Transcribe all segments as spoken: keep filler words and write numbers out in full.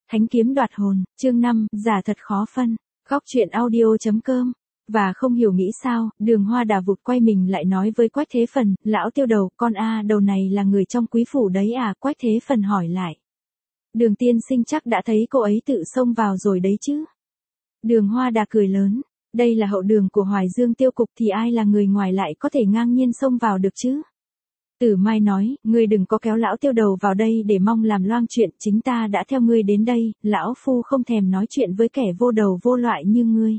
Thánh kiếm đoạt hồn, chương năm, giả thật khó phân. Góc truyện audio.com. Và không hiểu nghĩ sao, Đường Hoa Đà vụt quay mình lại nói với Quách Thế Phần, lão Tiêu đầu, con a đầu này là người trong quý phủ đấy à, Quách Thế Phần hỏi lại. Đường tiên sinh chắc đã thấy cô ấy tự xông vào rồi đấy chứ. Đường Hoa Đà cười lớn, đây là hậu đường của Hoài Dương Tiêu cục thì ai là người ngoài lại có thể ngang nhiên xông vào được chứ. Tử Mai nói, ngươi đừng có kéo lão Tiêu đầu vào đây để mong làm loang chuyện, chính ta đã theo ngươi đến đây, lão phu không thèm nói chuyện với kẻ vô đầu vô loại như ngươi.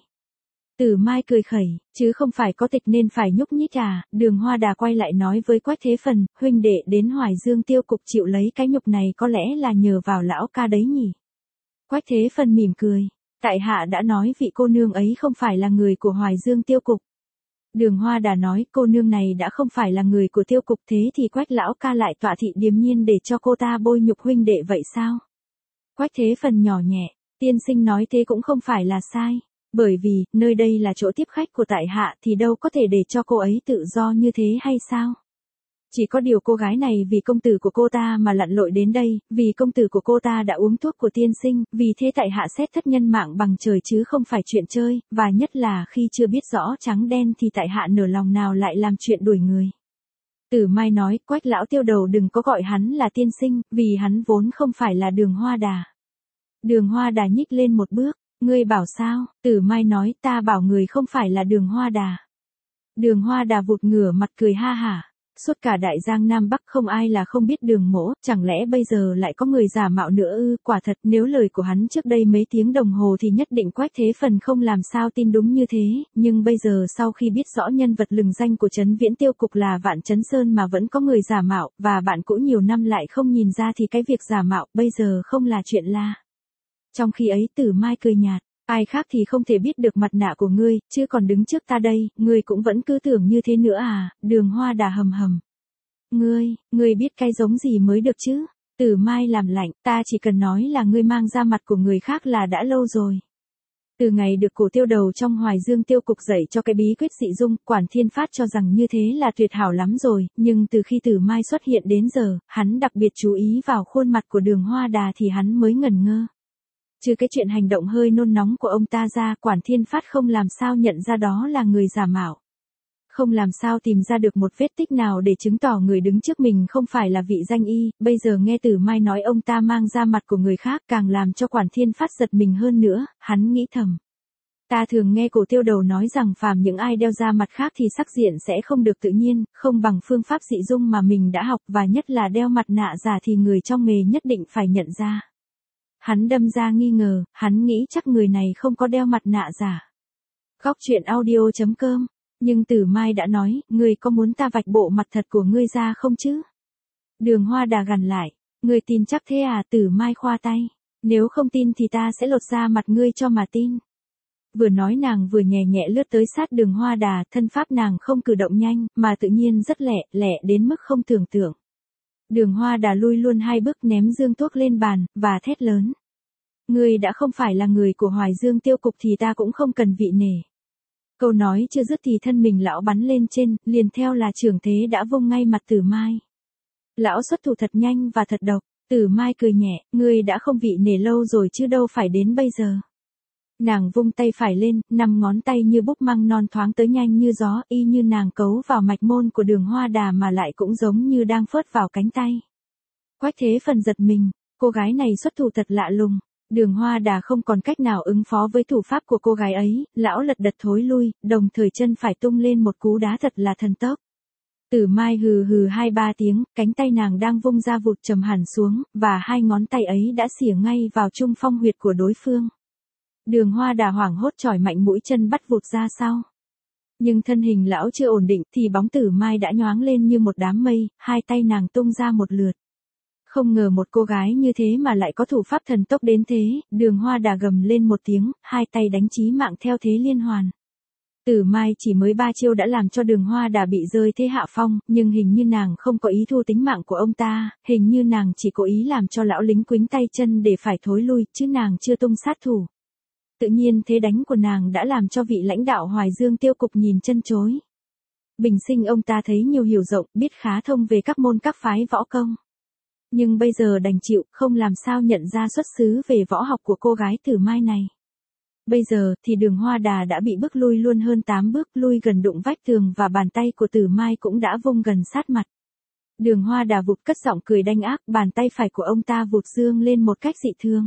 Tử Mai cười khẩy, chứ không phải có tịch nên phải nhúc nhích à. Đường Hoa Đà quay lại nói với Quách Thế Phần, huynh đệ đến Hoài Dương Tiêu cục chịu lấy cái nhục này có lẽ là nhờ vào lão ca đấy nhỉ. Quách Thế Phần mỉm cười, tại hạ đã nói vị cô nương ấy không phải là người của Hoài Dương Tiêu cục. Đường Hoa Đà nói, cô nương này đã không phải là người của Tiêu cục, thế thì Quách lão ca lại tọa thị điềm nhiên để cho cô ta bôi nhục huynh đệ vậy sao? Quách Thế Phần nhỏ nhẹ, tiên sinh nói thế cũng không phải là sai. Bởi vì, nơi đây là chỗ tiếp khách của tại hạ thì đâu có thể để cho cô ấy tự do như thế hay sao? Chỉ có điều cô gái này vì công tử của cô ta mà lặn lội đến đây, vì công tử của cô ta đã uống thuốc của tiên sinh, vì thế tại hạ xét thất nhân mạng bằng trời chứ không phải chuyện chơi, và nhất là khi chưa biết rõ trắng đen thì tại hạ nửa lòng nào lại làm chuyện đuổi người. Tử Mai nói, Quách lão Tiêu đầu đừng có gọi hắn là tiên sinh, vì hắn vốn không phải là Đường Hoa Đà. Đường Hoa Đà nhích lên một bước. Ngươi bảo sao? Tử Mai nói, ta bảo người không phải là Đường Hoa Đà. Đường Hoa Đà vụt ngửa mặt cười ha hả. Suốt cả đại giang Nam Bắc không ai là không biết Đường mỗ, chẳng lẽ bây giờ lại có người giả mạo nữa ư? Quả thật nếu lời của hắn trước đây mấy tiếng đồng hồ thì nhất định Quách Thế Phần không làm sao tin đúng như thế, nhưng bây giờ sau khi biết rõ nhân vật lừng danh của Trấn Viễn Tiêu cục là Vạn Trấn Sơn mà vẫn có người giả mạo, và bạn cũ nhiều năm lại không nhìn ra thì cái việc giả mạo bây giờ không là chuyện la. Trong khi ấy Tử Mai cười nhạt, ai khác thì không thể biết được mặt nạ của ngươi, chứ còn đứng trước ta đây, ngươi cũng vẫn cứ tưởng như thế nữa à. Đường Hoa Đà hầm hầm. Ngươi, ngươi biết cái giống gì mới được chứ? Tử Mai làm lạnh, ta chỉ cần nói là ngươi mang ra mặt của người khác là đã lâu rồi. Từ ngày được cổ Tiêu đầu trong Hoài Dương Tiêu cục dạy cho cái bí quyết dị dung, Quản Thiên Phát cho rằng như thế là tuyệt hảo lắm rồi, nhưng từ khi Tử Mai xuất hiện đến giờ, hắn đặc biệt chú ý vào khuôn mặt của Đường Hoa Đà thì hắn mới ngẩn ngơ. Trừ cái chuyện hành động hơi nôn nóng của ông ta ra, Quản Thiên Phát không làm sao nhận ra đó là người giả mạo. Không làm sao tìm ra được một vết tích nào để chứng tỏ người đứng trước mình không phải là vị danh y, bây giờ nghe Tử Mai nói ông ta mang ra mặt của người khác càng làm cho Quản Thiên Phát giật mình hơn nữa, hắn nghĩ thầm. Ta thường nghe cổ Tiêu đầu nói rằng phàm những ai đeo ra mặt khác thì sắc diện sẽ không được tự nhiên, không bằng phương pháp dị dung mà mình đã học, và nhất là đeo mặt nạ giả thì người trong nghề nhất định phải nhận ra. Hắn đâm ra nghi ngờ, hắn nghĩ chắc người này không có đeo mặt nạ giả. Góc truyện audio.com. Nhưng Tử Mai đã nói, ngươi có muốn ta vạch bộ mặt thật của ngươi ra không chứ? Đường Hoa Đà gằn lại, ngươi tin chắc thế à? Tử Mai khoa tay, nếu không tin thì ta sẽ lột ra mặt ngươi cho mà tin. Vừa nói nàng vừa nhẹ nhẹ lướt tới sát Đường Hoa Đà, thân pháp nàng không cử động nhanh, mà tự nhiên rất lẹ, lẹ đến mức không tưởng tượng. Đường Hoa Đà lui luôn hai bước ném dương thuốc lên bàn, và thét lớn. Ngươi đã không phải là người của Hoài Dương Tiêu cục thì ta cũng không cần vị nể. Câu nói chưa dứt thì thân mình lão bắn lên trên, liền theo là trưởng thế đã vung ngay mặt Tử Mai. Lão xuất thủ thật nhanh và thật độc, Tử Mai cười nhẹ, ngươi đã không vị nể lâu rồi chứ đâu phải đến bây giờ. Nàng vung tay phải lên, năm ngón tay như búp măng non thoáng tới nhanh như gió, y như nàng cấu vào mạch môn của Đường Hoa Đà mà lại cũng giống như đang phớt vào cánh tay. Quách Thế Phần giật mình, cô gái này xuất thủ thật lạ lùng. Đường Hoa Đà không còn cách nào ứng phó với thủ pháp của cô gái ấy, lão lật đật thối lui, đồng thời chân phải tung lên một cú đá thật là thần tốc. Tử Mai hừ hừ hai ba tiếng, cánh tay nàng đang vung ra vụt trầm hẳn xuống, và hai ngón tay ấy đã xỉa ngay vào trung phong huyệt của đối phương. Đường Hoa Đà hoảng hốt chỏi mạnh mũi chân bắt vụt ra sau. Nhưng thân hình lão chưa ổn định thì bóng Tử Mai đã nhoáng lên như một đám mây, hai tay nàng tung ra một lượt. Không ngờ một cô gái như thế mà lại có thủ pháp thần tốc đến thế, Đường Hoa Đà gầm lên một tiếng, hai tay đánh chí mạng theo thế liên hoàn. Tử Mai chỉ mới ba chiêu đã làm cho Đường Hoa Đà bị rơi thế hạ phong, nhưng hình như nàng không có ý thu tính mạng của ông ta, hình như nàng chỉ cố ý làm cho lão lính quính tay chân để phải thối lui, chứ nàng chưa tung sát thủ. Tự nhiên thế đánh của nàng đã làm cho vị lãnh đạo Hoài Dương Tiêu cục nhìn chân chối. Bình sinh ông ta thấy nhiều hiểu rộng, biết khá thông về các môn các phái võ công. Nhưng bây giờ đành chịu, không làm sao nhận ra xuất xứ về võ học của cô gái Tử Mai này. Bây giờ thì Đường Hoa Đà đã bị bước lui luôn hơn tám bước, lui gần đụng vách tường và bàn tay của Tử Mai cũng đã vung gần sát mặt. Đường Hoa Đà vụt cất giọng cười đanh ác, bàn tay phải của ông ta vụt dương lên một cách dị thương.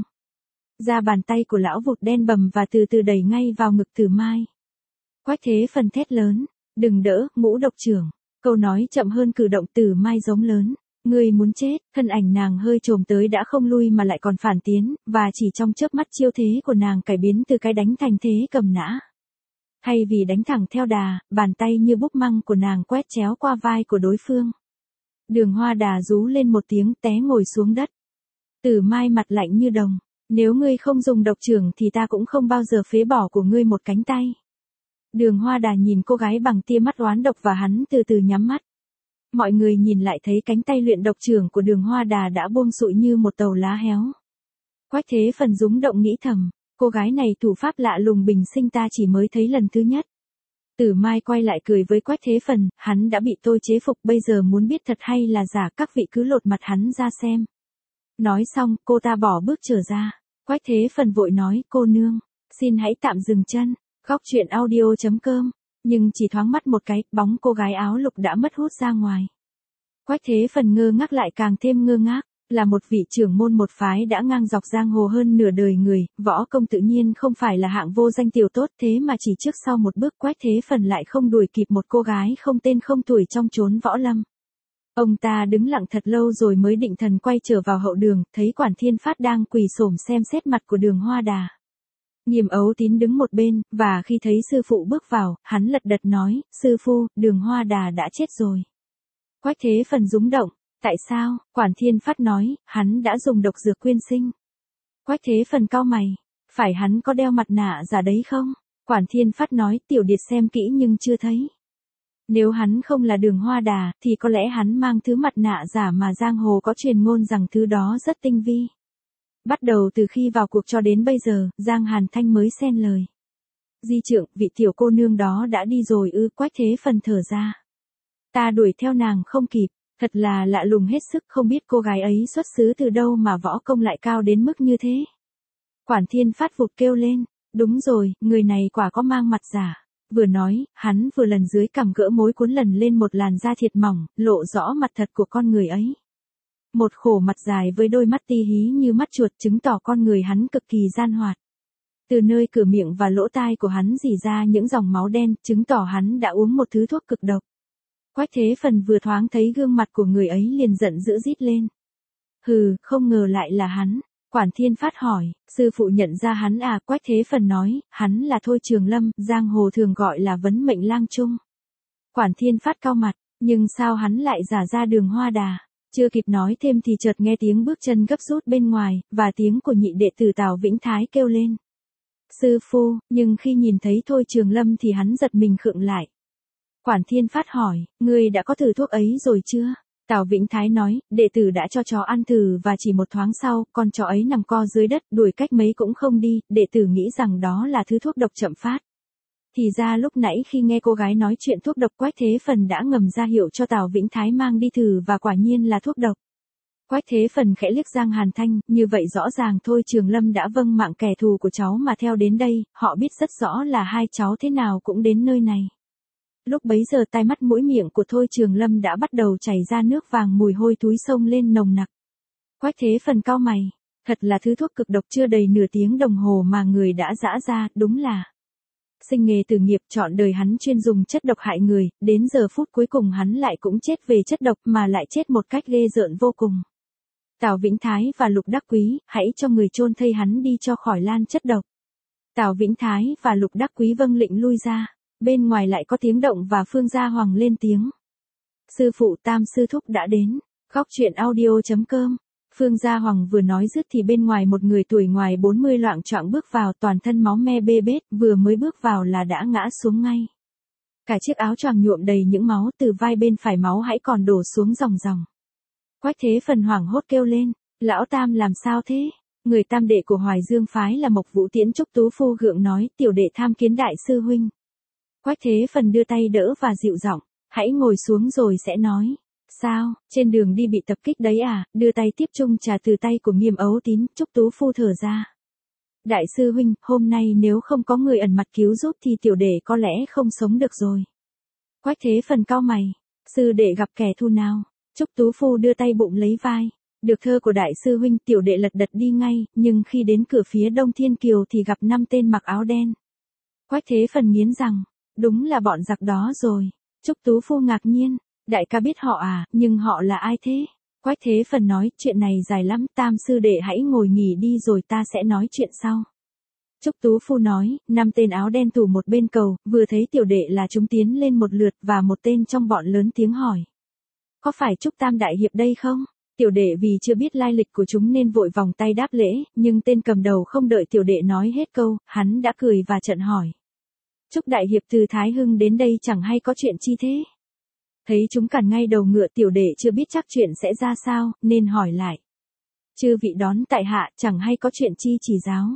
Ra bàn tay của lão vụt đen bầm và từ từ đẩy ngay vào ngực Tử Mai. Quách Thế Phần thét lớn, đừng đỡ, ngũ độc trưởng. Câu nói chậm hơn cử động, Tử Mai giống lớn. Ngươi muốn chết, thân ảnh nàng hơi trồm tới đã không lui mà lại còn phản tiến, và chỉ trong chớp mắt chiêu thế của nàng cải biến từ cái đánh thành thế cầm nã. Thay vì đánh thẳng theo đà, bàn tay như búp măng của nàng quét chéo qua vai của đối phương. Đường Hoa Đà rú lên một tiếng té ngồi xuống đất. Tử Mai mặt lạnh như đồng, nếu ngươi không dùng độc trưởng thì ta cũng không bao giờ phế bỏ của ngươi một cánh tay. Đường Hoa Đà nhìn cô gái bằng tia mắt oán độc và hắn từ từ nhắm mắt. Mọi người nhìn lại thấy cánh tay luyện độc trưởng của Đường Hoa Đà đã buông sụi như một tàu lá héo. Quách Thế Phần rúng động nghĩ thầm, cô gái này thủ pháp lạ lùng bình sinh ta chỉ mới thấy lần thứ nhất. Tử Mai quay lại cười với Quách Thế Phần, hắn đã bị tôi chế phục, bây giờ muốn biết thật hay là giả các vị cứ lột mặt hắn ra xem. Nói xong, cô ta bỏ bước trở ra. Quách Thế Phần vội nói, cô nương, xin hãy tạm dừng chân. Góc truyện audio chấm com. Nhưng chỉ thoáng mắt một cái, bóng cô gái áo lục đã mất hút ra ngoài. Quách Thế Phần ngơ ngác lại càng thêm ngơ ngác, là một vị trưởng môn một phái đã ngang dọc giang hồ hơn nửa đời người, võ công tự nhiên không phải là hạng vô danh tiểu tốt, thế mà chỉ trước sau một bước Quách Thế Phần lại không đuổi kịp một cô gái không tên không tuổi trong chốn võ lâm. Ông ta đứng lặng thật lâu rồi mới định thần quay trở vào hậu đường, thấy Quản Thiên Phát đang quỳ xổm xem xét mặt của Đường Hoa Đà. Nhiềm Ấu Tín đứng một bên, và khi thấy sư phụ bước vào, hắn lật đật nói, sư phu, Đường Hoa Đà đã chết rồi. Quách Thế Phần rúng động, tại sao? Quản Thiên Phát nói, hắn đã dùng độc dược quyên sinh. Quách Thế Phần cau mày, phải hắn có đeo mặt nạ giả đấy không? Quản Thiên Phát nói, tiểu điệt xem kỹ nhưng chưa thấy. Nếu hắn không là Đường Hoa Đà, thì có lẽ hắn mang thứ mặt nạ giả mà giang hồ có truyền ngôn rằng thứ đó rất tinh vi. Bắt đầu từ khi vào cuộc cho đến bây giờ, Giang Hàn Thanh mới xen lời. Di trượng, vị tiểu cô nương đó đã đi rồi ư? Quách Thế Phần thở ra. Ta đuổi theo nàng không kịp, thật là lạ lùng hết sức, không biết cô gái ấy xuất xứ từ đâu mà võ công lại cao đến mức như thế. Quản Thiên Phát vụt kêu lên, đúng rồi, người này quả có mang mặt giả. Vừa nói, hắn vừa lần dưới cằm gỡ mối cuốn lần lên một làn da thiệt mỏng, lộ rõ mặt thật của con người ấy. Một khổ mặt dài với đôi mắt ti hí như mắt chuột chứng tỏ con người hắn cực kỳ gian hoạt. Từ nơi cửa miệng và lỗ tai của hắn rỉ ra những dòng máu đen, chứng tỏ hắn đã uống một thứ thuốc cực độc. Quách Thế Phần vừa thoáng thấy gương mặt của người ấy liền giận dữ rít lên. Hừ, không ngờ lại là hắn. Quản Thiên Phát hỏi, sư phụ nhận ra hắn à? Quách Thế Phần nói, hắn là Thôi Trường Lâm, giang hồ thường gọi là vấn mệnh lang trung. Quản Thiên Phát cau mặt, nhưng sao hắn lại giả ra Đường Hoa Đà? Chưa kịp nói thêm thì chợt nghe tiếng bước chân gấp rút bên ngoài, và tiếng của nhị đệ tử Tào Vĩnh Thái kêu lên. Sư phu, nhưng khi nhìn thấy Thôi Trường Lâm thì hắn giật mình khựng lại. Quản Thiên Phát hỏi, ngươi đã có thử thuốc ấy rồi chưa? Tào Vĩnh Thái nói, đệ tử đã cho chó ăn thử và chỉ một thoáng sau, con chó ấy nằm co dưới đất, đuổi cách mấy cũng không đi, đệ tử nghĩ rằng đó là thứ thuốc độc chậm phát. Thì ra lúc nãy khi nghe cô gái nói chuyện thuốc độc, Quách Thế Phần đã ngầm ra hiệu cho Tào Vĩnh Thái mang đi thử và quả nhiên là thuốc độc. Quách Thế Phần khẽ liếc Giang Hàn Thanh, như vậy rõ ràng Thôi Trường Lâm đã vâng mạng kẻ thù của cháu mà theo đến đây, họ biết rất rõ là hai cháu thế nào cũng đến nơi này. Lúc bấy giờ tai mắt mũi miệng của Thôi Trường Lâm đã bắt đầu chảy ra nước vàng, mùi hôi thối xông lên nồng nặc. Quách Thế Phần cau mày, thật là thứ thuốc cực độc, chưa đầy nửa tiếng đồng hồ mà người đã giã ra, đúng là sinh nghề tử nghiệp, chọn đời hắn chuyên dùng chất độc hại người, đến giờ phút cuối cùng hắn lại cũng chết về chất độc, mà lại chết một cách ghê rợn vô cùng. Tào Vĩnh Thái và Lục Đắc Quý, hãy cho người chôn thây hắn đi cho khỏi lan chất độc. Tào Vĩnh Thái và Lục Đắc Quý vâng lệnh lui ra. Bên ngoài lại có tiếng động và Phương Gia Hoàng lên tiếng. Sư phụ Tam sư thúc đã đến. Góc truyện audio chấm com. Phương Gia Hoàng vừa nói dứt thì bên ngoài một người tuổi ngoài bốn mươi loạng choạng bước vào, toàn thân máu me bê bết, vừa mới bước vào là đã ngã xuống ngay. Cả chiếc áo choàng nhuộm đầy những máu, từ vai bên phải máu hãy còn đổ xuống ròng ròng. Quách Thế Phần hoảng hốt kêu lên, lão Tam làm sao thế? Người tam đệ của Hoài Dương phái là Mộc Vũ Tiễn Trúc Tú Phu gượng nói, tiểu đệ tham kiến đại sư huynh. Quách Thế Phần đưa tay đỡ và dịu giọng, hãy ngồi xuống rồi sẽ nói. Sao, trên đường đi bị tập kích đấy à, đưa tay tiếp chung trà từ tay của Nghiêm Ấu Tín, Trúc Tú Phu thở ra. Đại sư huynh, hôm nay nếu không có người ẩn mặt cứu giúp thì tiểu đệ có lẽ không sống được rồi. Quách Thế Phần cau mày, sư đệ gặp kẻ thù nào? Trúc Tú Phu đưa tay bụng lấy vai. Được thơ của đại sư huynh, tiểu đệ lật đật đi ngay, nhưng khi đến cửa phía Đông Thiên Kiều thì gặp năm tên mặc áo đen. Quách Thế Phần nghiến rằng, đúng là bọn giặc đó rồi. Trúc Tú Phu ngạc nhiên, đại ca biết họ à, nhưng họ là ai thế? Quách Thế Phần nói, chuyện này dài lắm, Tam sư đệ hãy ngồi nghỉ đi rồi ta sẽ nói chuyện sau. Trúc Tú Phu nói, năm tên áo đen thủ một bên cầu, vừa thấy tiểu đệ là chúng tiến lên một lượt và một tên trong bọn lớn tiếng hỏi. Có phải Trúc Tam đại hiệp đây không? Tiểu đệ vì chưa biết lai lịch của chúng nên vội vòng tay đáp lễ, nhưng tên cầm đầu không đợi tiểu đệ nói hết câu, hắn đã cười và trận hỏi. Trúc đại hiệp từ Thái Hưng đến đây chẳng hay có chuyện chi thế? Thấy chúng cản ngay đầu ngựa, tiểu đệ chưa biết chắc chuyện sẽ ra sao, nên hỏi lại. Chư vị đón tại hạ, chẳng hay có chuyện chi chỉ giáo.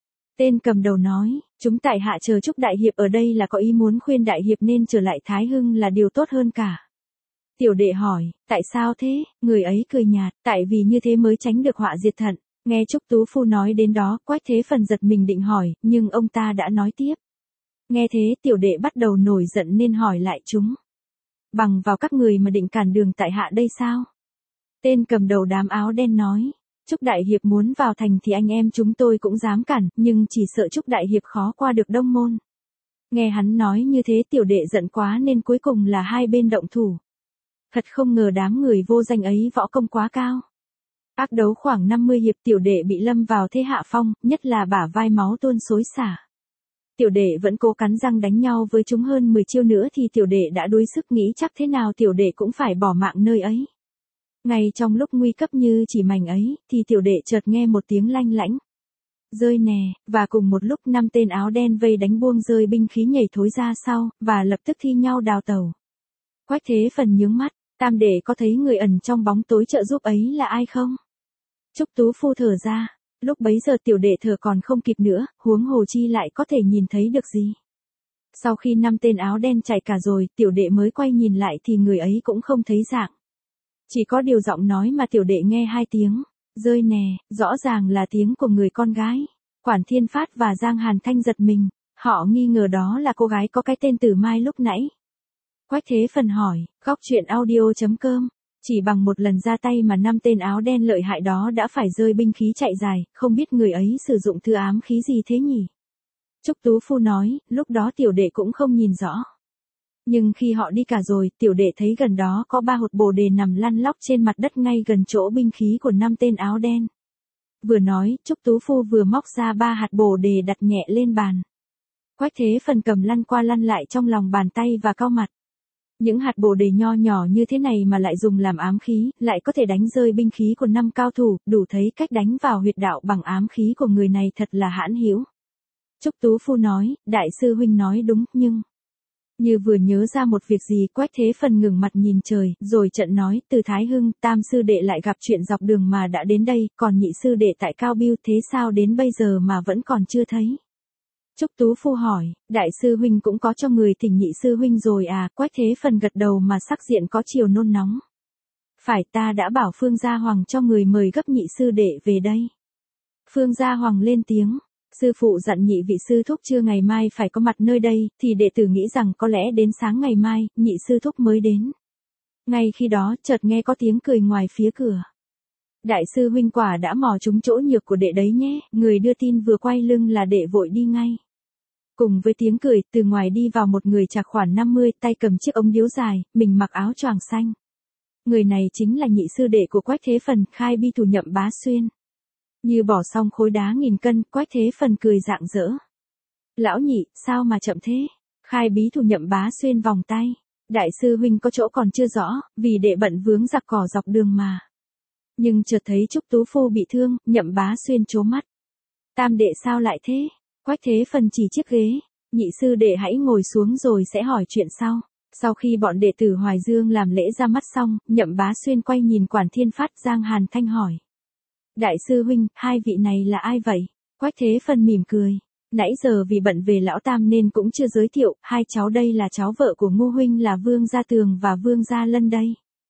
Tên cầm đầu nói, chúng tại hạ chờ Trúc đại hiệp ở đây là có ý muốn khuyên đại hiệp nên trở lại Thái Hưng là điều tốt hơn cả. Tiểu đệ hỏi, tại sao thế? Người ấy cười nhạt, tại vì như thế mới tránh được họa diệt thận. Nghe Trúc Tú Phu nói đến đó, Quách Thế Phần giật mình định hỏi, nhưng ông ta đã nói tiếp. Nghe thế, tiểu đệ bắt đầu nổi giận nên hỏi lại chúng. Bằng vào các người mà định cản đường tại hạ đây sao? Tên cầm đầu đám áo đen nói, Trúc đại hiệp muốn vào thành thì anh em chúng tôi cũng dám cản, nhưng chỉ sợ Trúc đại hiệp khó qua được Đông Môn. Nghe hắn nói như thế, tiểu đệ giận quá nên cuối cùng là hai bên động thủ. Thật không ngờ đám người vô danh ấy võ công quá cao. Ác đấu khoảng năm mươi hiệp, tiểu đệ bị lâm vào thế hạ phong, nhất là bả vai máu tuôn xối xả. Tiểu đệ vẫn cố cắn răng đánh nhau với chúng hơn mười chiêu nữa thì tiểu đệ đã đuối sức, nghĩ chắc thế nào tiểu đệ cũng phải bỏ mạng nơi ấy. Ngay trong lúc nguy cấp như chỉ mảnh ấy, thì tiểu đệ chợt nghe một tiếng lanh lảnh. Rơi nè, và cùng một lúc năm tên áo đen vây đánh buông rơi binh khí nhảy thối ra sau, và lập tức thi nhau đào tẩu. Quách Thế Phần nhướng mắt, Tam đệ có thấy người ẩn trong bóng tối trợ giúp ấy là ai không? Trúc Tú Phu thở ra, lúc bấy giờ tiểu đệ thở còn không kịp nữa, huống hồ chi lại có thể nhìn thấy được gì. Sau khi năm tên áo đen chạy cả rồi, tiểu đệ mới quay nhìn lại thì người ấy cũng không thấy dạng. Chỉ có điều giọng nói mà tiểu đệ nghe hai tiếng, rơi nè, rõ ràng là tiếng của người con gái. Quản Thiên Phát và Giang Hàn Thanh giật mình, họ nghi ngờ đó là cô gái có cái tên Tử Mai lúc nãy. Quách Thế Phần hỏi, góc truyện audio chấm com, chỉ bằng một lần ra tay mà năm tên áo đen lợi hại đó đã phải rơi binh khí chạy dài, không biết người ấy sử dụng thứ ám khí gì thế nhỉ? Trúc Tú Phu nói, lúc đó tiểu đệ cũng không nhìn rõ. Nhưng khi họ đi cả rồi, tiểu đệ thấy gần đó có ba hột bồ đề nằm lăn lóc trên mặt đất ngay gần chỗ binh khí của năm tên áo đen. Vừa nói, Trúc Tú Phu vừa móc ra ba hạt bồ đề đặt nhẹ lên bàn. Quách Thế Phần cầm lăn qua lăn lại trong lòng bàn tay và cau mặt. Những hạt bồ đề nho nhỏ như thế này mà lại dùng làm ám khí, lại có thể đánh rơi binh khí của năm cao thủ, đủ thấy cách đánh vào huyệt đạo bằng ám khí của người này thật là hãn hữu. Trúc Tú Phu nói, đại sư huynh nói đúng, nhưng... Như vừa nhớ ra một việc gì, Quách Thế Phần ngừng mặt nhìn trời, rồi trận nói, từ Thái Hưng, Tam sư đệ lại gặp chuyện dọc đường mà đã đến đây, còn nhị sư đệ tại Cao Biêu, thế sao đến bây giờ mà vẫn còn chưa thấy? Trúc Tú Phu hỏi, đại sư huynh cũng có cho người thỉnh nhị sư huynh rồi à? Quách Thế Phần gật đầu mà sắc diện có chiều nôn nóng. Phải, ta đã bảo Phương Gia Hoàng cho người mời gấp nhị sư đệ về đây. Phương Gia Hoàng lên tiếng. Sư phụ dặn nhị vị sư thúc trưa ngày mai phải có mặt nơi đây, thì đệ tử nghĩ rằng có lẽ đến sáng ngày mai, nhị sư thúc mới đến. Ngay khi đó, chợt nghe có tiếng cười ngoài phía cửa. Đại sư huynh quả đã mò trúng chỗ nhược của đệ đấy nhé, người đưa tin vừa quay lưng là đệ vội đi ngay. Cùng với tiếng cười, từ ngoài đi vào một người chạc khoảng năm mươi, tay cầm chiếc ống điếu dài, mình mặc áo choàng xanh. Người này chính là nhị sư đệ của Quách Thế Phần, Khai Bi Thủ Nhậm Bá Xuyên. Như bỏ xong khối đá nghìn cân, Quách Thế Phần cười rạng rỡ. Lão nhị, sao mà chậm thế? Khai Bí Thủ Nhậm Bá Xuyên vòng tay. Đại sư huynh có chỗ còn chưa rõ, vì đệ bận vướng giặc cỏ dọc đường mà. Nhưng chợt thấy Trúc Tú Phu bị thương, Nhậm Bá Xuyên trố mắt. Tam đệ sao lại thế? Quách Thế Phần chỉ chiếc ghế. Nhị sư đệ hãy ngồi xuống rồi sẽ hỏi chuyện sau. Sau khi bọn đệ tử Hoài Dương làm lễ ra mắt xong, Nhậm Bá Xuyên quay nhìn Quản Thiên Phát, Giang Hàn Thanh hỏi. Đại sư huynh, hai vị này là ai vậy? Quách Thế Phần mỉm cười. Nãy giờ vì bận về lão Tam nên cũng chưa giới thiệu, hai cháu đây là cháu vợ của Ngô huynh là Vương Gia Tường và Vương Gia Lân đây.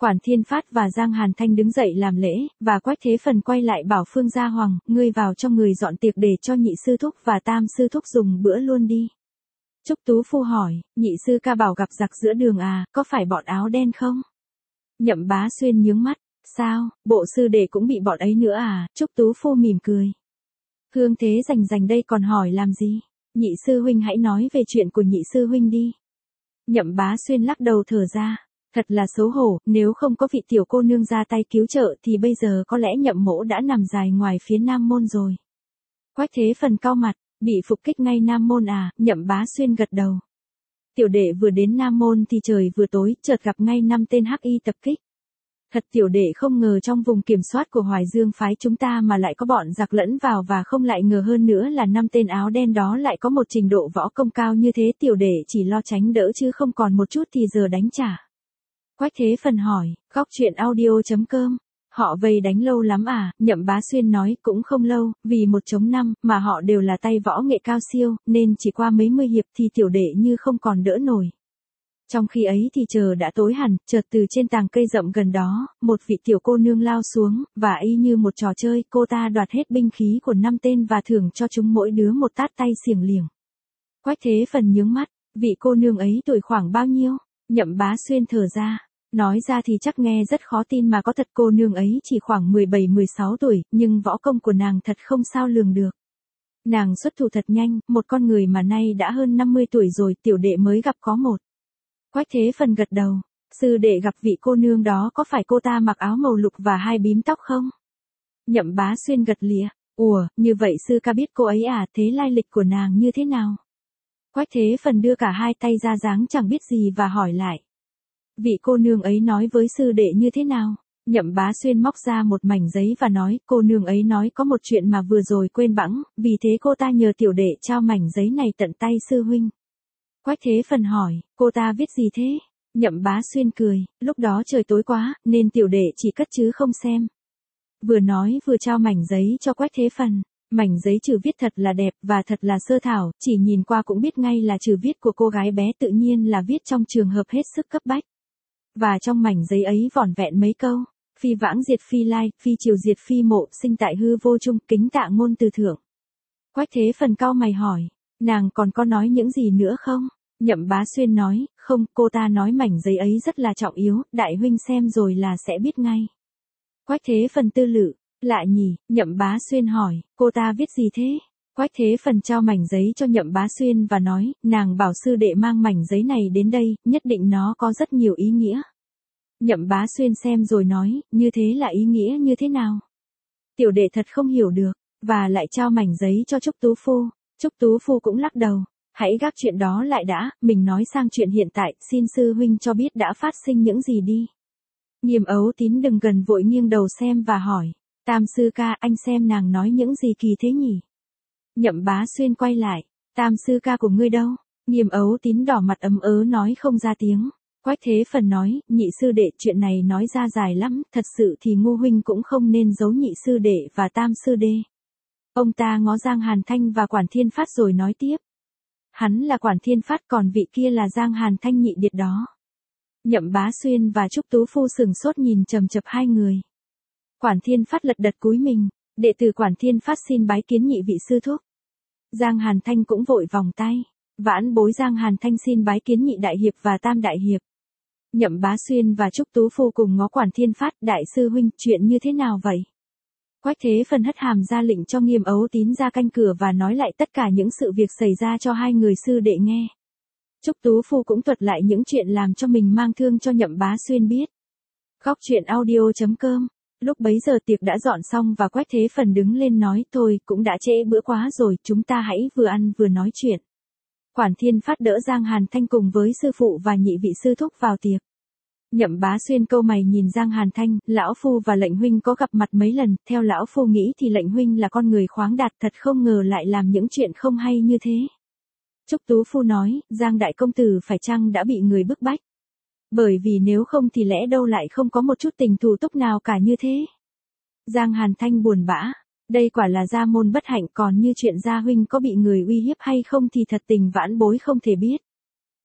Quản Thiên Phát và Giang Hàn Thanh đứng dậy làm lễ, và Quách Thế Phần quay lại bảo Phương Gia Hoàng, ngươi vào cho người dọn tiệc để cho nhị sư thúc và tam sư thúc dùng bữa luôn đi. Trúc Tú Phu hỏi, nhị sư ca bảo gặp giặc giữa đường à, có phải bọn áo đen không? Nhậm Bá Xuyên nhướng mắt, sao, bộ sư đệ cũng bị bọn ấy nữa à? Trúc Tú Phu mỉm cười. Hương thế rành rành đây còn hỏi làm gì? Nhị sư huynh hãy nói về chuyện của nhị sư huynh đi. Nhậm Bá Xuyên lắc đầu thở ra. Thật là xấu hổ, nếu không có vị tiểu cô nương ra tay cứu trợ thì bây giờ có lẽ Nhậm mỗ đã nằm dài ngoài phía Nam Môn rồi. Quách Thế Phần cau mặt, bị phục kích ngay Nam Môn à? Nhậm Bá Xuyên gật đầu. Tiểu đệ vừa đến Nam Môn thì trời vừa tối, chợt gặp ngay năm tên hắc y tập kích. Thật tiểu đệ không ngờ trong vùng kiểm soát của Hoài Dương phái chúng ta mà lại có bọn giặc lẫn vào, và không lại ngờ hơn nữa là năm tên áo đen đó lại có một trình độ võ công cao như thế. Tiểu đệ chỉ lo tránh đỡ chứ không còn một chút thì giờ đánh trả. Quách Thế Phần hỏi, góc truyện audio chấm com, họ vây đánh lâu lắm à? Nhậm Bá Xuyên nói, cũng không lâu, vì một chống năm, mà họ đều là tay võ nghệ cao siêu, nên chỉ qua mấy mươi hiệp thì tiểu đệ như không còn đỡ nổi. Trong khi ấy thì trời đã tối hẳn, chợt từ trên tàng cây rậm gần đó, một vị tiểu cô nương lao xuống, và y như một trò chơi, cô ta đoạt hết binh khí của năm tên và thưởng cho chúng mỗi đứa một tát tay xiềng liềng. Quách Thế Phần nhướng mắt, vị cô nương ấy tuổi khoảng bao nhiêu? Nhậm Bá Xuyên thở ra, nói ra thì chắc nghe rất khó tin mà có thật, cô nương ấy chỉ khoảng mười bảy mười sáu tuổi, nhưng võ công của nàng thật không sao lường được. Nàng xuất thủ thật nhanh, một con người mà nay đã hơn năm mươi tuổi rồi, tiểu đệ mới gặp có một. Quách Thế Phần gật đầu, sư đệ gặp vị cô nương đó có phải cô ta mặc áo màu lục và hai bím tóc không? Nhậm Bá Xuyên gật lịa, ủa, như vậy sư ca biết cô ấy à, thế lai lịch của nàng như thế nào? Quách Thế Phần đưa cả hai tay ra dáng chẳng biết gì và hỏi lại. Vị cô nương ấy nói với sư đệ như thế nào? Nhậm Bá Xuyên móc ra một mảnh giấy và nói, cô nương ấy nói có một chuyện mà vừa rồi quên bẵng, vì thế cô ta nhờ tiểu đệ trao mảnh giấy này tận tay sư huynh. Quách Thế Phần hỏi, cô ta viết gì thế? Nhậm Bá Xuyên cười, lúc đó trời tối quá, nên tiểu đệ chỉ cất chứ không xem. Vừa nói vừa trao mảnh giấy cho Quách Thế Phần. Mảnh giấy chữ viết thật là đẹp và thật là sơ thảo, chỉ nhìn qua cũng biết ngay là chữ viết của cô gái bé, tự nhiên là viết trong trường hợp hết sức cấp bách. Và trong mảnh giấy ấy vỏn vẹn mấy câu, phi vãng diệt phi lai, phi triều diệt phi mộ, sinh tại hư vô trung, kính tạ ngôn từ thượng. Quách Thế Phần cau mày hỏi, nàng còn có nói những gì nữa không? Nhậm Bá Xuyên nói, không, cô ta nói mảnh giấy ấy rất là trọng yếu, đại huynh xem rồi là sẽ biết ngay. Quách Thế Phần tư lự, lạ nhỉ? Nhậm Bá Xuyên hỏi, cô ta viết gì thế? Quách Thế Phần trao mảnh giấy cho Nhậm Bá Xuyên và nói, nàng bảo sư đệ mang mảnh giấy này đến đây, nhất định nó có rất nhiều ý nghĩa. Nhậm Bá Xuyên xem rồi nói, như thế là ý nghĩa như thế nào? Tiểu đệ thật không hiểu được, và lại trao mảnh giấy cho Trúc Tú Phu. Trúc Tú Phu cũng lắc đầu, hãy gác chuyện đó lại đã, mình nói sang chuyện hiện tại, xin sư huynh cho biết đã phát sinh những gì đi. Nghiêm Ấu Tín đừng gần vội nghiêng đầu xem và hỏi, tam sư ca, anh xem nàng nói những gì kỳ thế nhỉ? Nhậm Bá Xuyên quay lại, tam sư ca của ngươi đâu? Nghiêm Ấu Tín đỏ mặt ấm ớ nói không ra tiếng. Quách Thế Phần nói, nhị sư đệ, chuyện này nói ra dài lắm, thật sự thì ngu huynh cũng không nên giấu nhị sư đệ và tam sư đệ. Ông ta ngó Giang Hàn Thanh và Quản Thiên Phát rồi nói tiếp. Hắn là Quản Thiên Phát, còn vị kia là Giang Hàn Thanh nhị điệt đó. Nhậm Bá Xuyên và Trúc Tú Phu sừng sốt nhìn chầm chập hai người. Quản Thiên Phát lật đật cúi mình, đệ tử Quản Thiên Phát xin bái kiến nhị vị sư thúc. Giang Hàn Thanh cũng vội vòng tay, vãn bối Giang Hàn Thanh xin bái kiến nhị đại hiệp và tam đại hiệp. Nhậm Bá Xuyên và Trúc Tú Phu cùng ngó Quản Thiên Phát, đại sư huynh, chuyện như thế nào vậy? Quách Thế Phần hất hàm ra lệnh cho Nghiêm Ấu Tín ra canh cửa và nói lại tất cả những sự việc xảy ra cho hai người sư đệ nghe. Trúc Tú Phu cũng thuật lại những chuyện làm cho mình mang thương cho Nhậm Bá Xuyên biết. Góc truyện audio chấm com. Lúc bấy giờ tiệc đã dọn xong và Quách Thế Phần đứng lên nói, thôi, cũng đã trễ bữa quá rồi, chúng ta hãy vừa ăn vừa nói chuyện. Quản Thiên Phát đỡ Giang Hàn Thanh cùng với sư phụ và nhị vị sư thúc vào tiệc. Nhậm Bá Xuyên câu mày nhìn Giang Hàn Thanh, lão phu và lệnh huynh có gặp mặt mấy lần, theo lão phu nghĩ thì lệnh huynh là con người khoáng đạt, thật không ngờ lại làm những chuyện không hay như thế. Trúc Tú Phu nói, Giang đại công tử phải chăng đã bị người bức bách? Bởi vì nếu không thì lẽ đâu lại không có một chút tình thù túc nào cả như thế. Giang Hàn Thanh buồn bã, đây quả là gia môn bất hạnh, còn như chuyện gia huynh có bị người uy hiếp hay không thì thật tình vãn bối không thể biết.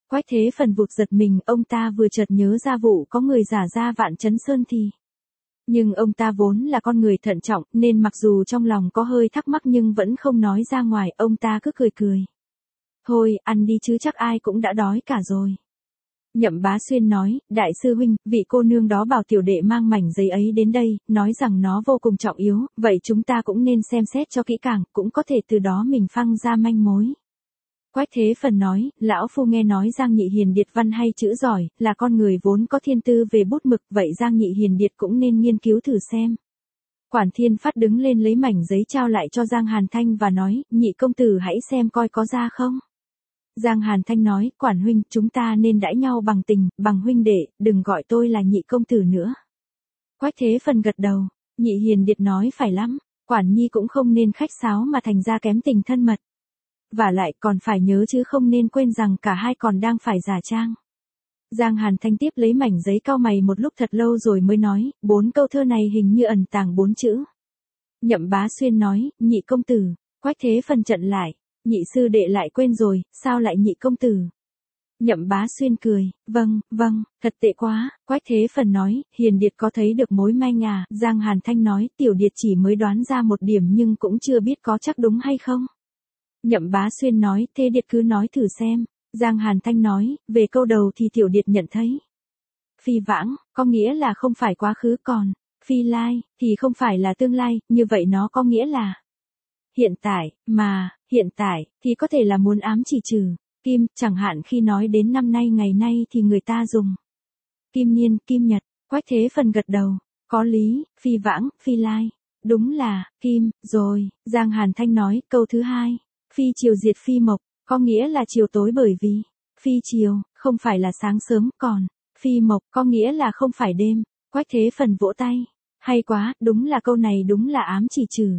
Quách Thế Phần vụt giật mình, ông ta vừa chợt nhớ ra vụ có người giả ra Vạn Chấn Sơn thì. Nhưng ông ta vốn là con người thận trọng, nên mặc dù trong lòng có hơi thắc mắc nhưng vẫn không nói ra ngoài, ông ta cứ cười cười. Thôi, ăn đi chứ chắc ai cũng đã đói cả rồi. Nhậm Bá Xuyên nói, đại sư huynh, vị cô nương đó bảo tiểu đệ mang mảnh giấy ấy đến đây, nói rằng nó vô cùng trọng yếu, vậy chúng ta cũng nên xem xét cho kỹ càng, cũng có thể từ đó mình phăng ra manh mối. Quách Thế Phần nói, lão phu nghe nói Giang Nhị Hiền Điệt văn hay chữ giỏi, là con người vốn có thiên tư về bút mực, vậy Giang Nhị Hiền Điệt cũng nên nghiên cứu thử xem. Quản Thiên Phát đứng lên lấy mảnh giấy trao lại cho Giang Hàn Thanh và nói, nhị công tử hãy xem coi có ra không. Giang Hàn Thanh nói, Quản huynh, chúng ta nên đãi nhau bằng tình, bằng huynh đệ, đừng gọi tôi là nhị công tử nữa. Quách Thế Phần gật đầu, Nhị Hiền Điệt nói phải lắm, Quản nhi cũng không nên khách sáo mà thành ra kém tình thân mật. Và lại còn phải nhớ chứ không nên quên rằng cả hai còn đang phải giả trang. Giang Hàn Thanh tiếp lấy mảnh giấy cau mày một lúc thật lâu rồi mới nói, bốn câu thơ này hình như ẩn tàng bốn chữ. Nhậm Bá Xuyên nói, nhị công tử. Quách Thế Phần chận lại, nhị sư đệ lại quên rồi, sao lại nhị công tử? Nhậm Bá Xuyên cười, vâng, vâng, thật tệ quá. Quách Thế Phần nói, Hiền Điệt có thấy được mối manh à? Giang Hàn Thanh nói, tiểu điệt chỉ mới đoán ra một điểm nhưng cũng chưa biết có chắc đúng hay không. Nhậm Bá Xuyên nói, thế điệt cứ nói thử xem. Giang Hàn Thanh nói, về câu đầu thì tiểu điệt nhận thấy. Phi vãng, có nghĩa là không phải quá khứ, còn phi lai, thì không phải là tương lai, như vậy nó có nghĩa là hiện tại, mà, hiện tại, thì có thể là muốn ám chỉ trừ kim, chẳng hạn khi nói đến năm nay ngày nay thì người ta dùng kim niên, kim nhật. Quách Thế Phần gật đầu, có lý, phi vãng, phi lai, đúng là kim, rồi. Giang Hàn Thanh nói, câu thứ hai, phi chiều diệt phi mộc, có nghĩa là chiều tối, bởi vì phi chiều không phải là sáng sớm, còn phi mộc có nghĩa là không phải đêm. Quách Thế Phần vỗ tay, hay quá, đúng là câu này đúng là ám chỉ trừ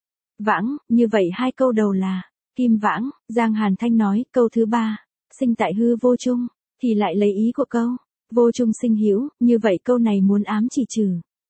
vãng, như vậy hai câu đầu là kim vãng. Giang Hàn Thanh nói, câu thứ ba, sinh tại hư vô chung, thì lại lấy ý của câu vô chung sinh hữu, như vậy câu này muốn ám chỉ trừ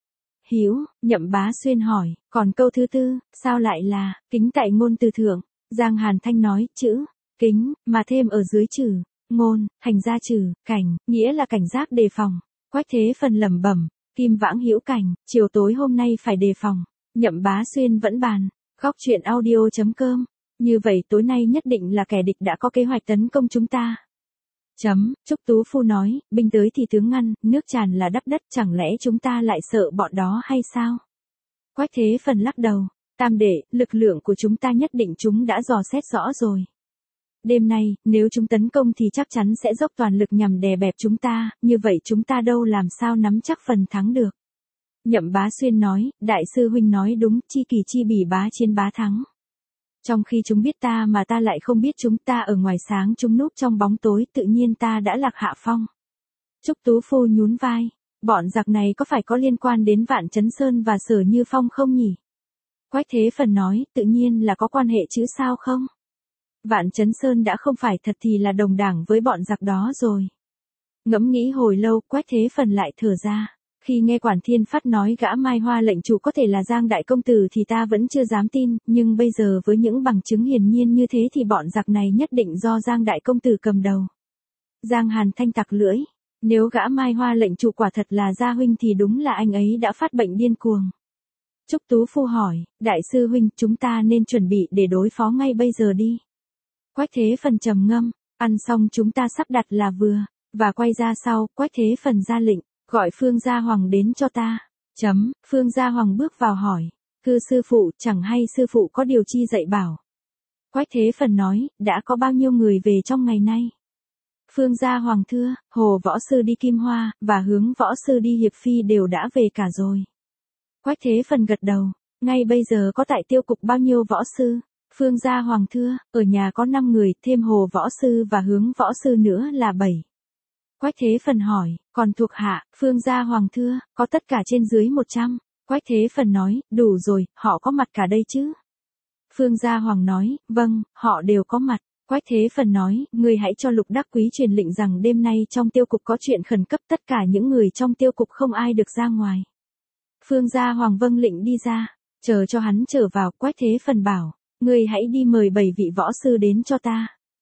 hữu. Nhậm Bá Xuyên hỏi, còn câu thứ tư, sao lại là kính tại ngôn từ thượng? Giang Hàn Thanh nói, chữ kính mà thêm ở dưới trừ ngôn, thành ra trừ cảnh, nghĩa là cảnh giác đề phòng. Quách Thế Phần lẩm bẩm, kim vãng hữu cảnh, chiều tối hôm nay phải đề phòng. Nhậm Bá Xuyên vẫn bàn, góc truyện audio chấm com. Như vậy tối nay nhất định là kẻ địch đã có kế hoạch tấn công chúng ta. Chấm, Trúc Tú Phu nói, binh tới thì tướng ngăn, nước tràn là đắp đất, chẳng lẽ chúng ta lại sợ bọn đó hay sao? Quách Thế Phần lắc đầu, tam đệ, lực lượng của chúng ta nhất định chúng đã dò xét rõ rồi. Đêm nay, nếu chúng tấn công thì chắc chắn sẽ dốc toàn lực nhằm đè bẹp chúng ta, như vậy chúng ta đâu làm sao nắm chắc phần thắng được. Nhậm Bá Xuyên nói, đại sư huynh nói đúng, chi kỳ chi bỉ bá chiến bá thắng. Trong khi chúng biết ta mà ta lại không biết chúng, ta ở ngoài sáng chúng núp trong bóng tối, tự nhiên ta đã lạc hạ phong. Trúc Tú Phu nhún vai, bọn giặc này có phải có liên quan đến Vạn Chấn Sơn và Sở Như Phong không nhỉ? Quách Thế Phần nói, tự nhiên là có quan hệ chứ sao không? Vạn Chấn Sơn đã không phải thật thì là đồng đảng với bọn giặc đó rồi. Ngẫm nghĩ hồi lâu, Quách Thế Phần lại thở ra. Khi nghe Quản Thiên Phát nói gã Mai Hoa lệnh chủ có thể là Giang đại công tử thì ta vẫn chưa dám tin, nhưng bây giờ với những bằng chứng hiển nhiên như thế thì bọn giặc này nhất định do Giang đại công tử cầm đầu. Giang Hàn Thanh tặc lưỡi, nếu gã Mai Hoa lệnh chủ quả thật là Gia huynh thì đúng là anh ấy đã phát bệnh điên cuồng. Trúc Tú Phu hỏi, đại sư huynh, chúng ta nên chuẩn bị để đối phó ngay bây giờ đi. Quách Thế Phần trầm ngâm, ăn xong chúng ta sắp đặt là vừa, và quay ra sau, Quách Thế Phần ra lệnh, gọi Phương Gia Hoàng đến cho ta. Chấm, Phương Gia Hoàng bước vào hỏi, cư sư phụ, chẳng hay sư phụ có điều chi dạy bảo. Quách Thế Phần nói, đã có bao nhiêu người về trong ngày nay? Phương Gia Hoàng thưa, Hồ võ sư đi Kim Hoa, và Hướng võ sư đi Hiệp Phi đều đã về cả rồi. Quách Thế Phần gật đầu, ngay bây giờ có tại tiêu cục bao nhiêu võ sư? Phương Gia Hoàng thưa, ở nhà có năm người, thêm Hồ võ sư và Hướng võ sư nữa là bảy. Quách Thế Phần hỏi, còn thuộc hạ? Phương Gia Hoàng thưa, có tất cả trên dưới một trăm. Quách Thế Phần nói, đủ rồi, họ có mặt cả đây chứ? Phương Gia Hoàng nói, vâng, họ đều có mặt. Quách Thế Phần nói, người hãy cho Lục Đắc Quý truyền lệnh rằng đêm nay trong tiêu cục có chuyện khẩn cấp, tất cả những người trong tiêu cục không ai được ra ngoài. Phương Gia Hoàng vâng lệnh đi ra, chờ cho hắn trở vào. Quách Thế Phần bảo, người hãy đi mời bảy vị võ sư đến cho ta.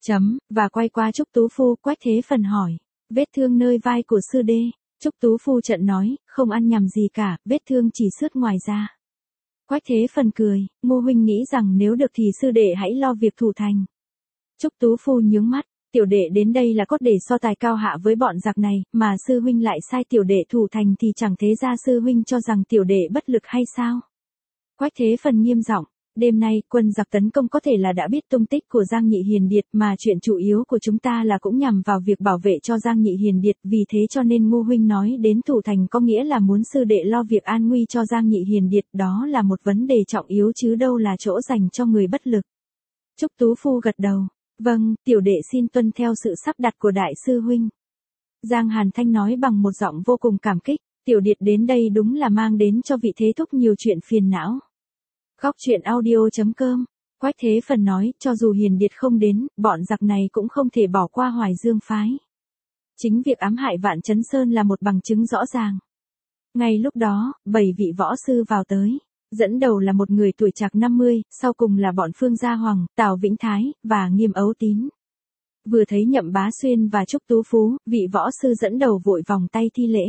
Chấm, và quay qua Trúc Tú Phu, Quách Thế Phần hỏi, vết thương nơi vai của sư đê. Trúc Tú Phu trận nói, không ăn nhầm gì cả, vết thương chỉ sướt ngoài da. Quách Thế Phần cười, Ngô huynh nghĩ rằng nếu được thì sư đệ hãy lo việc thủ thành. Trúc Tú Phu nhướng mắt, tiểu đệ đến đây là cốt để so tài cao hạ với bọn giặc này, mà sư huynh lại sai tiểu đệ thủ thành thì chẳng thế ra sư huynh cho rằng tiểu đệ bất lực hay sao? Quách Thế Phần nghiêm giọng, đêm nay quân giặc tấn công có thể là đã biết tung tích của Giang Nhị Hiền Điệt, mà chuyện chủ yếu của chúng ta là cũng nhằm vào việc bảo vệ cho Giang Nhị Hiền Điệt, vì thế cho nên Ngô huynh nói đến thủ thành có nghĩa là muốn sư đệ lo việc an nguy cho Giang Nhị Hiền Điệt, đó là một vấn đề trọng yếu chứ đâu là chỗ dành cho người bất lực. Trúc Tú Phu gật đầu, vâng, tiểu đệ xin tuân theo sự sắp đặt của đại sư huynh. Giang Hàn Thanh nói bằng một giọng vô cùng cảm kích, tiểu điệt đến đây đúng là mang đến cho vị thế thúc nhiều chuyện phiền não. Góc truyện audio chấm com. Quách Thế Phần nói, cho dù Hiền Điệt không đến, bọn giặc này cũng không thể bỏ qua Hoài Dương phái. Chính việc ám hại Vạn Chấn Sơn là một bằng chứng rõ ràng. Ngay lúc đó, bảy vị võ sư vào tới. Dẫn đầu là một người tuổi trạc năm mươi, sau cùng là bọn Phương Gia Hoàng, Tào Vĩnh Thái, và Nghiêm Ấu Tín. Vừa thấy Nhậm Bá Xuyên và Trúc Tú Phú, vị võ sư dẫn đầu vội vòng tay thi lễ.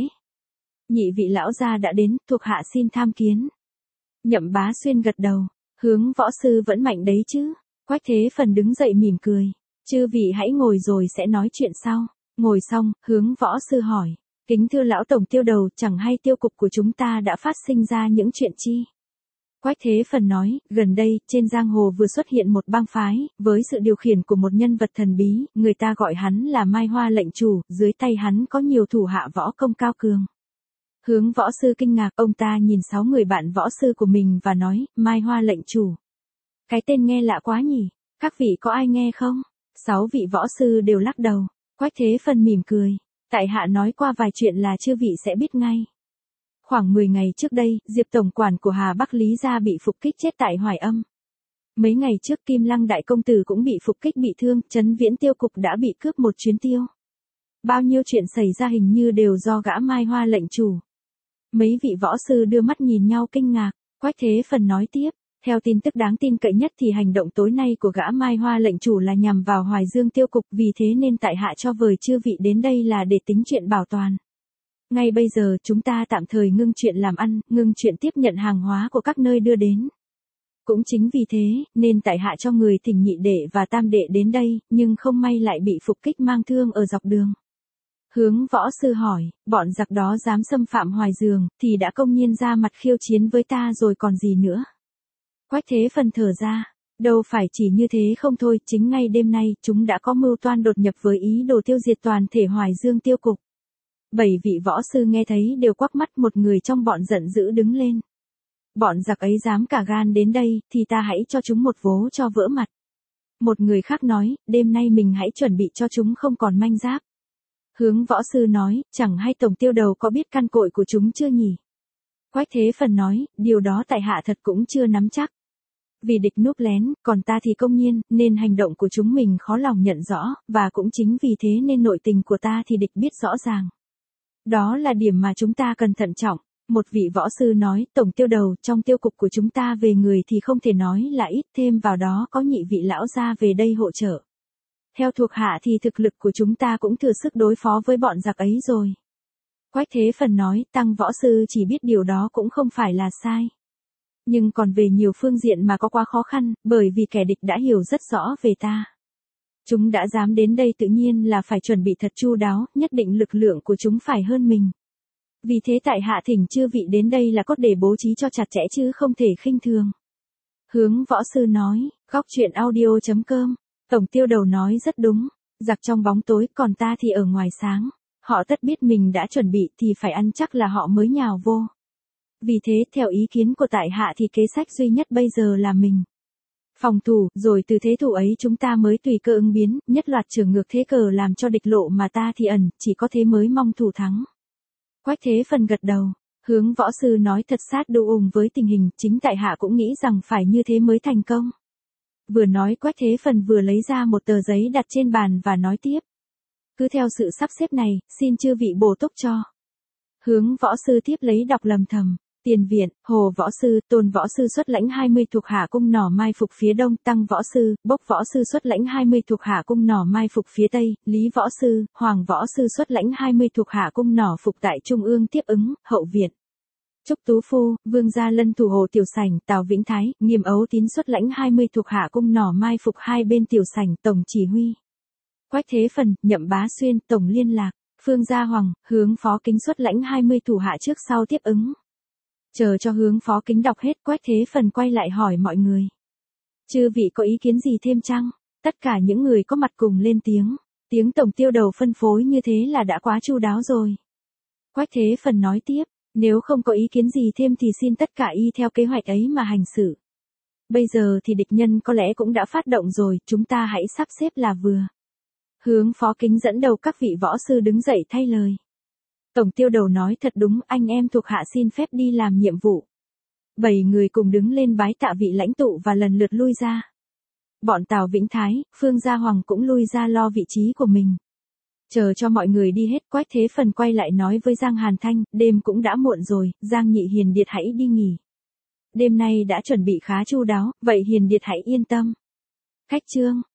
Nhị vị lão gia đã đến, thuộc hạ xin tham kiến. Nhậm Bá Xuyên gật đầu, hướng võ sư vẫn mạnh đấy chứ. Quách Thế Phần đứng dậy mỉm cười, chư vị hãy ngồi rồi sẽ nói chuyện sau. Ngồi xong, hướng võ sư hỏi, kính thưa lão tổng tiêu đầu, chẳng hay tiêu cục của chúng ta đã phát sinh ra những chuyện chi? Quách Thế Phần nói, gần đây, trên giang hồ vừa xuất hiện một bang phái, với sự điều khiển của một nhân vật thần bí, người ta gọi hắn là Mai Hoa lệnh chủ, dưới tay hắn có nhiều thủ hạ võ công cao cường. Hướng võ sư kinh ngạc, ông ta nhìn sáu người bạn võ sư của mình và nói, Mai Hoa lệnh chủ. Cái tên nghe lạ quá nhỉ, các vị có ai nghe không? Sáu vị võ sư đều lắc đầu. Quách Thế Phần mỉm cười, tại hạ nói qua vài chuyện là chư vị sẽ biết ngay. Khoảng mười ngày trước đây, Diệp tổng quản của Hà Bắc Lý gia bị phục kích chết tại Hoài Âm. Mấy ngày trước Kim Lăng đại công tử cũng bị phục kích bị thương, Trấn Viễn tiêu cục đã bị cướp một chuyến tiêu. Bao nhiêu chuyện xảy ra hình như đều do gã Mai Hoa lệnh chủ. Mấy vị võ sư đưa mắt nhìn nhau kinh ngạc, Quách Thế Phần nói tiếp, theo tin tức đáng tin cậy nhất thì hành động tối nay của gã Mai Hoa lệnh chủ là nhằm vào Hoài Dương tiêu cục, vì thế nên tại hạ cho vời chư vị đến đây là để tính chuyện bảo toàn. Ngay bây giờ chúng ta tạm thời ngưng chuyện làm ăn, ngưng chuyện tiếp nhận hàng hóa của các nơi đưa đến. Cũng chính vì thế, nên tại hạ cho người thỉnh nhị đệ và tam đệ đến đây, nhưng không may lại bị phục kích mang thương ở dọc đường. Hướng võ sư hỏi, bọn giặc đó dám xâm phạm Hoài Dương, thì đã công nhiên ra mặt khiêu chiến với ta rồi còn gì nữa. Quách Thế Phần thở ra, đâu phải chỉ như thế không thôi, chính ngay đêm nay, chúng đã có mưu toan đột nhập với ý đồ tiêu diệt toàn thể Hoài Dương tiêu cục. Bảy vị võ sư nghe thấy đều quắc mắt, một người trong bọn giận dữ đứng lên. Bọn giặc ấy dám cả gan đến đây, thì ta hãy cho chúng một vố cho vỡ mặt. Một người khác nói, đêm nay mình hãy chuẩn bị cho chúng không còn manh giáp. Hướng võ sư nói, chẳng hay tổng tiêu đầu có biết căn cội của chúng chưa nhỉ? Quách Thế Phần nói, điều đó tại hạ thật cũng chưa nắm chắc. Vì địch núp lén, còn ta thì công nhiên, nên hành động của chúng mình khó lòng nhận rõ, và cũng chính vì thế nên nội tình của ta thì địch biết rõ ràng. Đó là điểm mà chúng ta cần thận trọng. Một vị võ sư nói, tổng tiêu đầu, trong tiêu cục của chúng ta về người thì không thể nói là ít, thêm vào đó có nhị vị lão gia về đây hỗ trợ. Theo thuộc hạ thì thực lực của chúng ta cũng thừa sức đối phó với bọn giặc ấy rồi. Quách Thế Phần nói, tăng võ sư chỉ biết điều đó cũng không phải là sai. Nhưng còn về nhiều phương diện mà có quá khó khăn, bởi vì kẻ địch đã hiểu rất rõ về ta. Chúng đã dám đến đây tự nhiên là phải chuẩn bị thật chu đáo, nhất định lực lượng của chúng phải hơn mình. Vì thế tại hạ thỉnh chư vị đến đây là cốt để bố trí cho chặt chẽ chứ không thể khinh thường. Hướng võ sư nói, góc truyện audio chấm com. Tổng tiêu đầu nói rất đúng, giặc trong bóng tối còn ta thì ở ngoài sáng. Họ tất biết mình đã chuẩn bị thì phải ăn chắc là họ mới nhào vô. Vì thế theo ý kiến của tại hạ thì kế sách duy nhất bây giờ là mình phòng thủ, rồi từ thế thủ ấy chúng ta mới tùy cơ ứng biến, nhất loạt trường ngược thế cờ làm cho địch lộ mà ta thì ẩn, chỉ có thế mới mong thủ thắng. Quách Thế Phần gật đầu, hướng võ sư nói thật sát đủ ùng với tình hình, chính tại hạ cũng nghĩ rằng phải như thế mới thành công. Vừa nói Quách Thế Phần vừa lấy ra một tờ giấy đặt trên bàn và nói tiếp. Cứ theo sự sắp xếp này, xin chư vị bổ túc cho. Hướng võ sư tiếp lấy đọc lầm thầm. Tiền viện, Hồ Võ Sư, Tôn Võ Sư xuất lãnh hai mươi thuộc hạ cung nỏ mai phục phía đông, Tăng Võ Sư, Bốc Võ Sư xuất lãnh hai mươi thuộc hạ cung nỏ mai phục phía tây, Lý Võ Sư, Hoàng Võ Sư xuất lãnh hai mươi thuộc hạ cung nỏ phục tại trung ương tiếp ứng, hậu viện. Trúc Tú Phu, Vương Gia Lân thủ hồ tiểu sảnh, Tào Vĩnh Thái, Nghiêm Ấu Tín xuất lãnh hai mươi thuộc hạ cung nỏ mai phục hai bên tiểu sảnh, tổng chỉ huy. Quách Thế Phần, Nhậm Bá Xuyên, tổng liên lạc, Phương Gia Hoàng, Hướng Phó Kính xuất lãnh hai mươi thủ hạ trước sau tiếp ứng. Chờ cho Hướng Phó Kính đọc hết, Quách Thế Phần quay lại hỏi mọi người. Chư vị có ý kiến gì thêm chăng? Tất cả những người có mặt cùng lên tiếng. Tiếng tổng tiêu đầu phân phối như thế là đã quá chu đáo rồi. Quách Thế Phần nói tiếp, nếu không có ý kiến gì thêm thì xin tất cả y theo kế hoạch ấy mà hành xử. Bây giờ thì địch nhân có lẽ cũng đã phát động rồi, chúng ta hãy sắp xếp là vừa. Hướng Phó Kính dẫn đầu các vị võ sư đứng dậy thay lời. Tổng tiêu đầu nói thật đúng, anh em thuộc hạ xin phép đi làm nhiệm vụ. Bảy người cùng đứng lên bái tạ vị lãnh tụ và lần lượt lui ra. Bọn Tào Vĩnh Thái, Phương Gia Hoàng cũng lui ra lo vị trí của mình. Chờ cho mọi người đi hết, Quách Thế Phần quay lại nói với Giang Hàn Thanh, đêm cũng đã muộn rồi, Giang Nhị Hiền Điệt hãy đi nghỉ. Đêm nay đã chuẩn bị khá chu đáo, vậy Hiền Điệt hãy yên tâm. Khách trương.